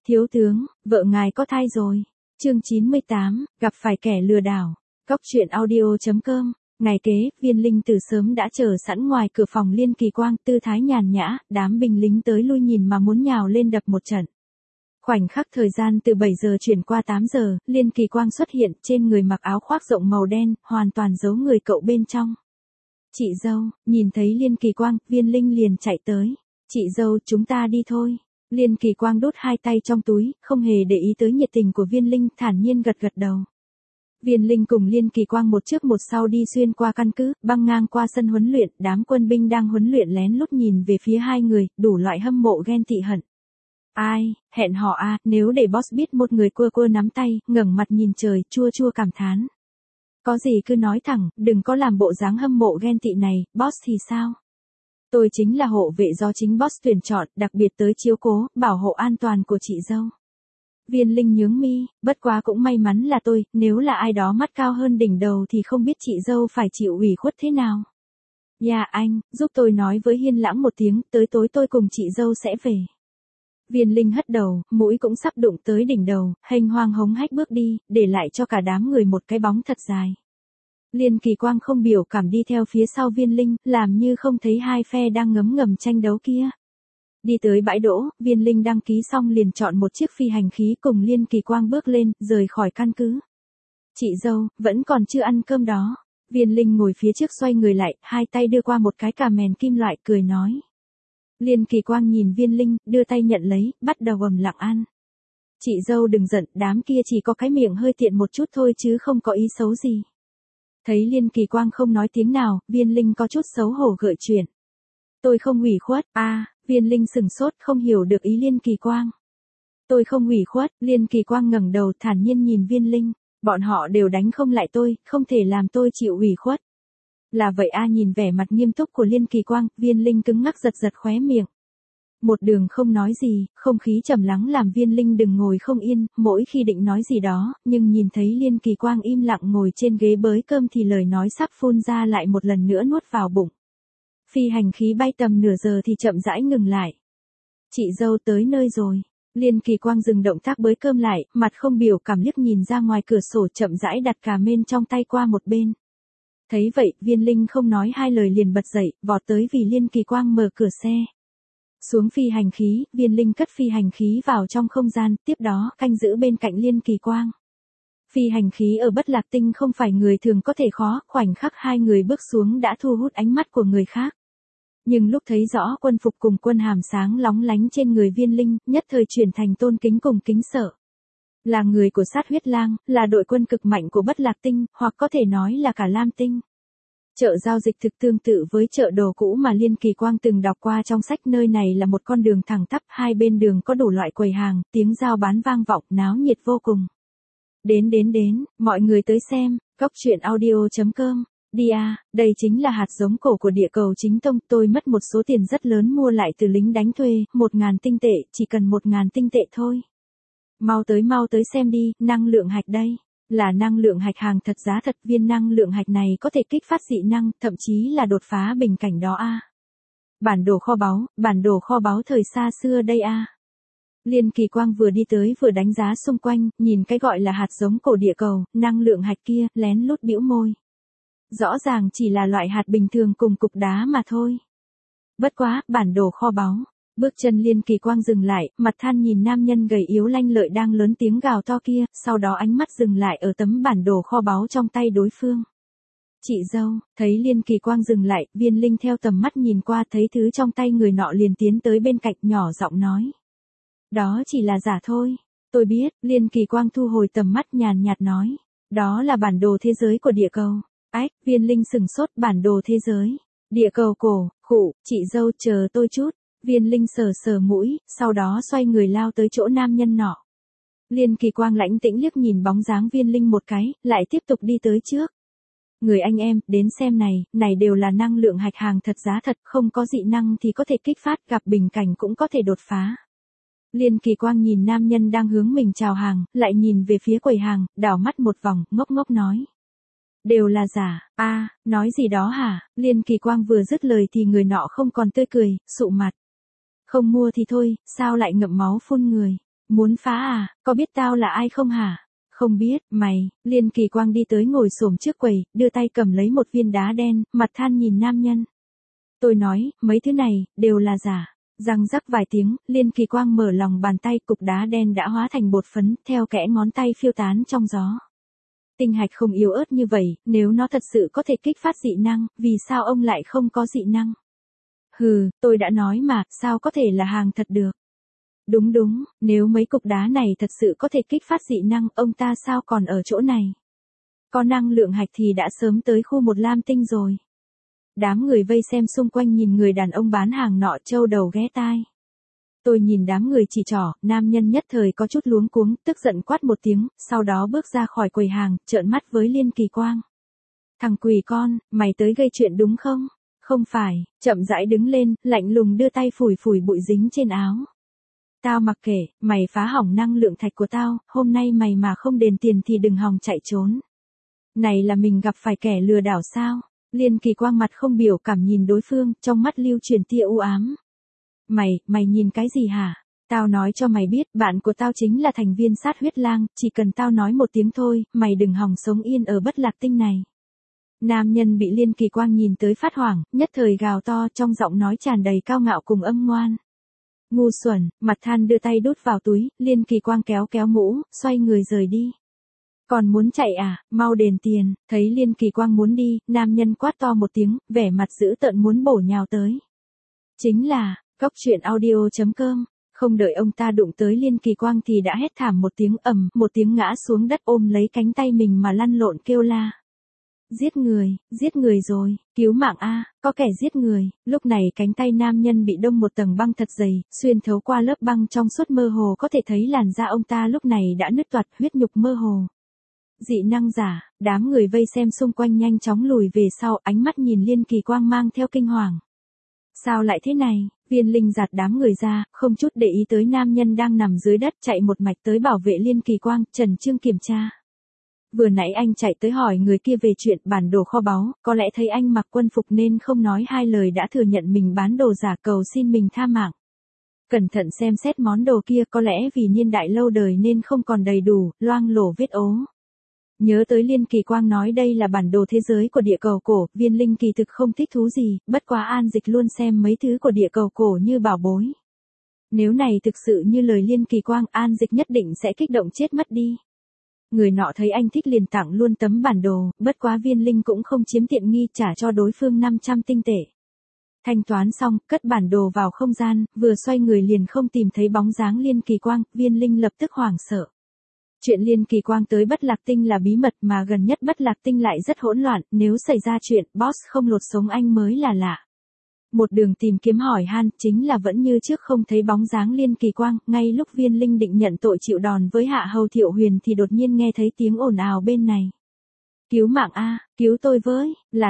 Thiếu tướng, vợ ngài có thai rồi. Chương 98, gặp phải kẻ lừa đảo. Cóc truyện audio.com. Ngày kế, Viên Linh từ sớm đã chờ sẵn ngoài cửa phòng Liên Kỳ Quang, tư thái nhàn nhã, đám binh lính tới lui nhìn mà muốn nhào lên đập một trận. Khoảnh khắc thời gian từ 7 giờ chuyển qua 8 giờ, Liên Kỳ Quang xuất hiện, trên người mặc áo khoác rộng màu đen, hoàn toàn giấu người cậu bên trong. Chị dâu, nhìn thấy Liên Kỳ Quang, Viên Linh liền chạy tới. Chị dâu, chúng ta đi thôi. Liên Kỳ Quang đút hai tay trong túi, không hề để ý tới nhiệt tình của Viên Linh, thản nhiên gật gật đầu. Viên Linh cùng Liên Kỳ Quang một trước một sau đi xuyên qua căn cứ, băng ngang qua sân huấn luyện, đám quân binh đang huấn luyện lén lút nhìn về phía hai người, đủ loại hâm mộ ghen tị hận. Ai, hẹn hò à, nếu để boss biết, một người cua nắm tay, ngẩng mặt nhìn trời, chua chua cảm thán. Có gì cứ nói thẳng, đừng có làm bộ dáng hâm mộ ghen tị này, boss thì sao? Tôi chính là hộ vệ do chính boss tuyển chọn, đặc biệt tới chiếu cố, bảo hộ an toàn của chị dâu. Viên Linh nhướng mi, bất quá cũng may mắn là tôi, nếu là ai đó mắt cao hơn đỉnh đầu thì không biết chị dâu phải chịu ủy khuất thế nào. Dạ anh, giúp tôi nói với Hiên Lãng một tiếng, tới tối tôi cùng chị dâu sẽ về. Viên Linh hất đầu, mũi cũng sắp đụng tới đỉnh đầu, hênh hoang hống hách bước đi, để lại cho cả đám người một cái bóng thật dài. Liên Kỳ Quang không biểu cảm đi theo phía sau Viên Linh, làm như không thấy hai phe đang ngấm ngầm tranh đấu kia. Đi tới bãi đỗ, Viên Linh đăng ký xong liền chọn một chiếc phi hành khí cùng Liên Kỳ Quang bước lên, rời khỏi căn cứ. Chị dâu, vẫn còn chưa ăn cơm đó. Viên Linh ngồi phía trước xoay người lại, hai tay đưa qua một cái cà mèn kim loại, cười nói. Liên Kỳ Quang nhìn Viên Linh, đưa tay nhận lấy, bắt đầu ầm lặng ăn. Chị dâu đừng giận, đám kia chỉ có cái miệng hơi tiện một chút thôi chứ không có ý xấu gì. Thấy Liên Kỳ Quang không nói tiếng nào, Viên Linh có chút xấu hổ gợi chuyện. Tôi không ủy khuất, Viên Linh sừng sốt không hiểu được ý Liên Kỳ Quang. Tôi không ủy khuất, Liên Kỳ Quang ngẩng đầu thản nhiên nhìn Viên Linh, bọn họ đều đánh không lại tôi, không thể làm tôi chịu ủy khuất. Là vậy nhìn vẻ mặt nghiêm túc của Liên Kỳ Quang, Viên Linh cứng ngắc giật giật khóe miệng. Một đường không nói gì, không khí trầm lắng làm Viên Linh đừng ngồi không yên, mỗi khi định nói gì đó, nhưng nhìn thấy Liên Kỳ Quang im lặng ngồi trên ghế bới cơm thì lời nói sắp phun ra lại một lần nữa nuốt vào bụng. Phi hành khí bay tầm nửa giờ thì chậm rãi ngừng lại. Chị dâu tới nơi rồi. Liên Kỳ Quang dừng động tác bới cơm lại, mặt không biểu cảm liếc nhìn ra ngoài cửa sổ, chậm rãi đặt cà mên trong tay qua một bên. Thấy vậy, Viên Linh không nói hai lời liền bật dậy, vọt tới vì Liên Kỳ Quang mở cửa xe. Xuống phi hành khí, Viên Linh cất phi hành khí vào trong không gian, tiếp đó canh giữ bên cạnh Liên Kỳ Quang. Phi hành khí ở Bất Lạc Tinh không phải người thường có thể khó, khoảnh khắc hai người bước xuống đã thu hút ánh mắt của người khác. Nhưng lúc thấy rõ quân phục cùng quân hàm sáng lóng lánh trên người Viên Linh, nhất thời chuyển thành tôn kính cùng kính sợ. Là người của Sát Huyết Lang, là đội quân cực mạnh của Bất Lạc Tinh, hoặc có thể nói là cả Lam Tinh. Chợ giao dịch thực tương tự với chợ đồ cũ mà Liên Kỳ Quang từng đọc qua trong sách, nơi này là một con đường thẳng tắp, hai bên đường có đủ loại quầy hàng, tiếng giao bán vang vọng, náo nhiệt vô cùng. Đến, mọi người tới xem, cóc truyện audio.com. Đi đây chính là hạt giống cổ của địa cầu chính tông, tôi mất một số tiền rất lớn mua lại từ lính đánh thuê, 1.000 tinh tệ, chỉ cần 1.000 tinh tệ thôi. Mau tới xem đi, năng lượng hạch đây. Là năng lượng hạch hàng thật giá thật, viên năng lượng hạch này có thể kích phát dị năng, thậm chí là đột phá bình cảnh đó Bản đồ kho báu thời xa xưa đây Liên Kỳ Quang vừa đi tới vừa đánh giá xung quanh, nhìn cái gọi là hạt giống cổ địa cầu, năng lượng hạch kia, lén lút bĩu môi. Rõ ràng chỉ là loại hạt bình thường cùng cục đá mà thôi. Bất quá, bản đồ kho báu. Bước chân Liên Kỳ Quang dừng lại, mặt than nhìn nam nhân gầy yếu lanh lợi đang lớn tiếng gào to kia, sau đó ánh mắt dừng lại ở tấm bản đồ kho báu trong tay đối phương. Chị dâu, thấy Liên Kỳ Quang dừng lại, Viên Linh theo tầm mắt nhìn qua thấy thứ trong tay người nọ liền tiến tới bên cạnh nhỏ giọng nói. Đó chỉ là giả thôi. Tôi biết, Liên Kỳ Quang thu hồi tầm mắt nhàn nhạt nói. Đó là bản đồ thế giới của địa cầu. Viên Linh sừng sốt, bản đồ thế giới. Địa cầu cổ, chị dâu chờ tôi chút. Viên Linh sờ mũi, sau đó xoay người lao tới chỗ nam nhân nọ. Liên Kỳ Quang lãnh tĩnh liếc nhìn bóng dáng Viên Linh một cái, lại tiếp tục đi tới trước. Người anh em, đến xem này đều là năng lượng hạch hàng thật giá thật, không có dị năng thì có thể kích phát, gặp bình cảnh cũng có thể đột phá. Liên Kỳ Quang nhìn nam nhân đang hướng mình chào hàng, lại nhìn về phía quầy hàng, đảo mắt một vòng, ngốc ngốc nói. Đều là giả, nói gì đó hả? Liên Kỳ Quang vừa dứt lời thì người nọ không còn tươi cười, sụ mặt. Không mua thì thôi, sao lại ngậm máu phun người? Muốn phá à, có biết tao là ai không hả? Không biết, mày, Liên Kỳ Quang đi tới ngồi xổm trước quầy, đưa tay cầm lấy một viên đá đen, mặt than nhìn nam nhân. Tôi nói, mấy thứ này, đều là giả. Răng rắc vài tiếng, Liên Kỳ Quang mở lòng bàn tay, cục đá đen đã hóa thành bột phấn, theo kẽ ngón tay phiêu tán trong gió. Tinh hạch không yếu ớt như vậy, nếu nó thật sự có thể kích phát dị năng, vì sao ông lại không có dị năng? Hừ, tôi đã nói mà, sao có thể là hàng thật được? Đúng đúng, nếu mấy cục đá này thật sự có thể kích phát dị năng, ông ta sao còn ở chỗ này? Có năng lượng hạch thì đã sớm tới khu một lam tinh rồi. Đám người vây xem xung quanh nhìn người đàn ông bán hàng nọ trâu đầu ghé tai. Tôi nhìn đám người chỉ trỏ, nam nhân nhất thời có chút luống cuống, tức giận quát một tiếng, sau đó bước ra khỏi quầy hàng, trợn mắt với Liên Kỳ Quang. Thằng quỷ con, mày tới gây chuyện đúng không? Không phải, chậm rãi đứng lên, lạnh lùng đưa tay phủi phủi bụi dính trên áo. Tao mặc kệ, mày phá hỏng năng lượng thạch của tao, hôm nay mày mà không đền tiền thì đừng hòng chạy trốn. Này là mình gặp phải kẻ lừa đảo sao? Liên Kỳ Quang mặt không biểu cảm nhìn đối phương, trong mắt lưu truyền tia u ám. Mày nhìn cái gì hả? Tao nói cho mày biết, bạn của tao chính là thành viên sát huyết lang, chỉ cần tao nói một tiếng thôi, mày đừng hòng sống yên ở bất lạc tinh này. Nam nhân bị Liên Kỳ Quang nhìn tới phát hoảng, nhất thời gào to, trong giọng nói tràn đầy cao ngạo cùng âm ngoan. Ngu xuẩn, mặt than đưa tay đút vào túi, Liên Kỳ Quang kéo kéo mũ, xoay người rời đi. Còn muốn chạy à, mau đền tiền, thấy Liên Kỳ Quang muốn đi, nam nhân quát to một tiếng, vẻ mặt dữ tợn muốn bổ nhào tới. Chính là, Cóc Truyện Audio.com, không đợi ông ta đụng tới Liên Kỳ Quang thì đã hét thảm một tiếng ầm, một tiếng ngã xuống đất ôm lấy cánh tay mình mà lăn lộn kêu la. Giết người rồi, cứu mạng a, có kẻ giết người. Lúc này cánh tay nam nhân bị đông một tầng băng thật dày, xuyên thấu qua lớp băng trong suốt mơ hồ có thể thấy làn da ông ta lúc này đã nứt toạc, huyết nhục mơ hồ. Dị năng giả, đám người vây xem xung quanh nhanh chóng lùi về sau, ánh mắt nhìn Liên Kỳ Quang mang theo kinh hoàng. Sao lại thế này? Viên Linh giạt đám người ra, không chút để ý tới nam nhân đang nằm dưới đất, chạy một mạch tới bảo vệ Liên Kỳ Quang, Trần Trương kiểm tra. Vừa nãy anh chạy tới hỏi người kia về chuyện bản đồ kho báu, có lẽ thấy anh mặc quân phục nên không nói hai lời đã thừa nhận mình bán đồ giả, cầu xin mình tha mạng. Cẩn thận xem xét món đồ kia, có lẽ vì niên đại lâu đời nên không còn đầy đủ, loang lổ vết ố. Nhớ tới Liên Kỳ Quang nói đây là bản đồ thế giới của địa cầu cổ, Viên Linh kỳ thực không thích thú gì, bất quá An Dịch luôn xem mấy thứ của địa cầu cổ như bảo bối. Nếu này thực sự như lời Liên Kỳ Quang, An Dịch nhất định sẽ kích động chết mất đi. Người nọ thấy anh thích liền tặng luôn tấm bản đồ, bất quá Viên Linh cũng không chiếm tiện nghi, trả cho đối phương 500 tinh tệ. Thanh toán xong, cất bản đồ vào không gian, vừa xoay người liền không tìm thấy bóng dáng Liên Kỳ Quang, Viên Linh lập tức hoảng sợ. Chuyện Liên Kỳ Quang tới Bất Lạc Tinh là bí mật mà gần nhất Bất Lạc Tinh lại rất hỗn loạn, nếu xảy ra chuyện, boss không lột sống anh mới là lạ. Một đường tìm kiếm hỏi han, chính là vẫn như trước không thấy bóng dáng Liên Kỳ Quang, ngay lúc Viên Linh định nhận tội chịu đòn với Hạ Hầu Thiệu Huyền thì đột nhiên nghe thấy tiếng ồn ào bên này. Cứu mạng a, cứu tôi với,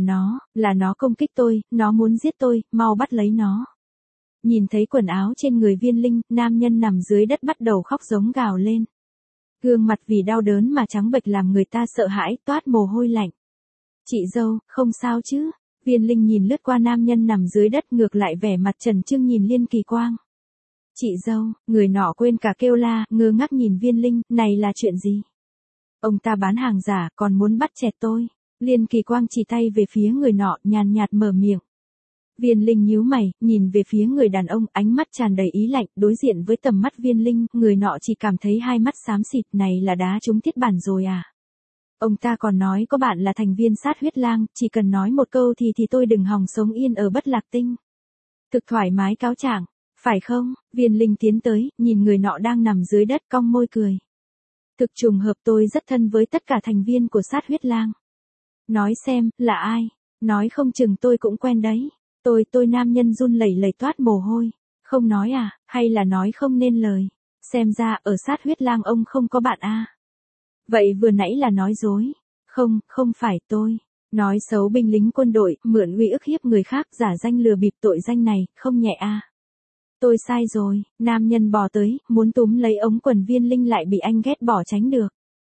là nó công kích tôi, nó muốn giết tôi, mau bắt lấy nó. Nhìn thấy quần áo trên người Viên Linh, nam nhân nằm dưới đất bắt đầu khóc giống gào lên. Gương mặt vì đau đớn mà trắng bệch làm người ta sợ hãi, toát mồ hôi lạnh. Chị dâu, không sao chứ? Viên Linh nhìn lướt qua nam nhân nằm dưới đất, ngược lại vẻ mặt trần trưng nhìn Liên Kỳ Quang. Chị dâu, người nọ quên cả kêu la, ngơ ngác nhìn Viên Linh, này là chuyện gì? Ông ta bán hàng giả, còn muốn bắt chẹt tôi. Liên Kỳ Quang chỉ tay về phía người nọ, nhàn nhạt mở miệng. Viên Linh nhíu mày, nhìn về phía người đàn ông, ánh mắt tràn đầy ý lạnh, đối diện với tầm mắt Viên Linh, người nọ chỉ cảm thấy hai mắt xám xịt, này là đá trúng thiết bản rồi à? Ông ta còn nói có bạn là thành viên sát huyết lang, chỉ cần nói một câu thì tôi đừng hòng sống yên ở Bất Lạc Tinh. Thực thoải mái cáo trạng, phải không? Viên Linh tiến tới, nhìn người nọ đang nằm dưới đất, cong môi cười. Thực trùng hợp, tôi rất thân với tất cả thành viên của sát huyết lang. Nói xem, là ai? Nói không chừng tôi cũng quen đấy. Tôi nam nhân run lẩy lẩy toát mồ hôi. Không nói à, hay là nói không nên lời. Xem ra ở sát huyết lang ông không có bạn à. Vậy vừa nãy là nói dối. Không phải tôi. Nói xấu binh lính quân đội, mượn uy ức hiếp người khác, giả danh lừa bịp, tội danh này, không nhẹ à. Tôi sai rồi, nam nhân bò tới, muốn túm lấy ống quần Viên Linh lại bị anh ghét bỏ tránh được.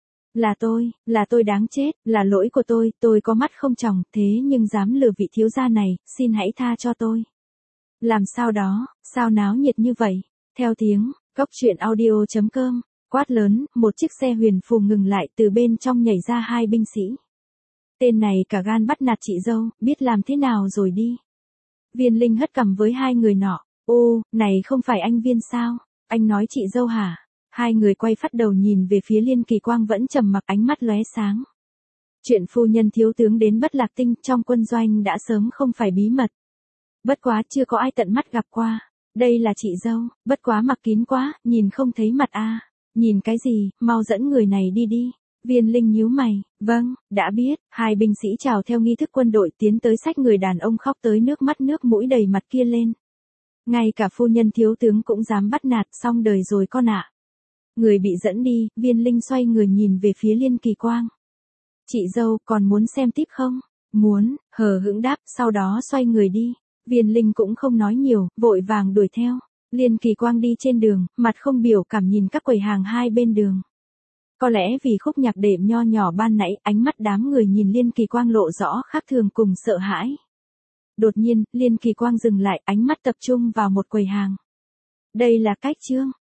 Là tôi đáng chết, là lỗi của tôi có mắt không tròng, thế nhưng dám lừa vị thiếu gia này, xin hãy tha cho tôi. Làm sao đó, sao náo nhiệt như vậy? Theo tiếng, Cóc truyện audio.com, quát lớn, một chiếc xe huyền phù ngừng lại, từ bên trong nhảy ra hai binh sĩ. Tên này cả gan bắt nạt chị dâu, biết làm thế nào rồi đi. Viên Linh hất cằm với hai người nọ, ô, này không phải anh Viên sao, anh nói chị dâu hả? Hai người quay phát đầu nhìn về phía Liên Kỳ Quang vẫn trầm mặc, ánh mắt lóe sáng. Chuyện phu nhân thiếu tướng đến Bất Lạc Tinh trong quân doanh đã sớm không phải bí mật. Bất quá chưa có ai tận mắt gặp qua. Đây là chị dâu, bất quá mặc kín quá, nhìn không thấy mặt a. Nhìn cái gì, mau dẫn người này đi đi. Viên Linh nhíu mày, vâng, đã biết. Hai binh sĩ chào theo nghi thức quân đội tiến tới xách người đàn ông khóc tới nước mắt nước mũi đầy mặt kia lên. Ngay cả phu nhân thiếu tướng cũng dám bắt nạt, xong đời rồi con ạ. Người bị dẫn đi, Viên Linh xoay người nhìn về phía Liên Kỳ Quang. Chị dâu, còn muốn xem tiếp không? Muốn, hờ hững đáp, sau đó xoay người đi. Viên Linh cũng không nói nhiều, vội vàng đuổi theo. Liên Kỳ Quang đi trên đường, mặt không biểu cảm nhìn các quầy hàng hai bên đường. Có lẽ vì khúc nhạc đệm nho nhỏ ban nãy, ánh mắt đám người nhìn Liên Kỳ Quang lộ rõ khác thường cùng sợ hãi. Đột nhiên, Liên Kỳ Quang dừng lại, ánh mắt tập trung vào một quầy hàng. Đây là Cách Trương.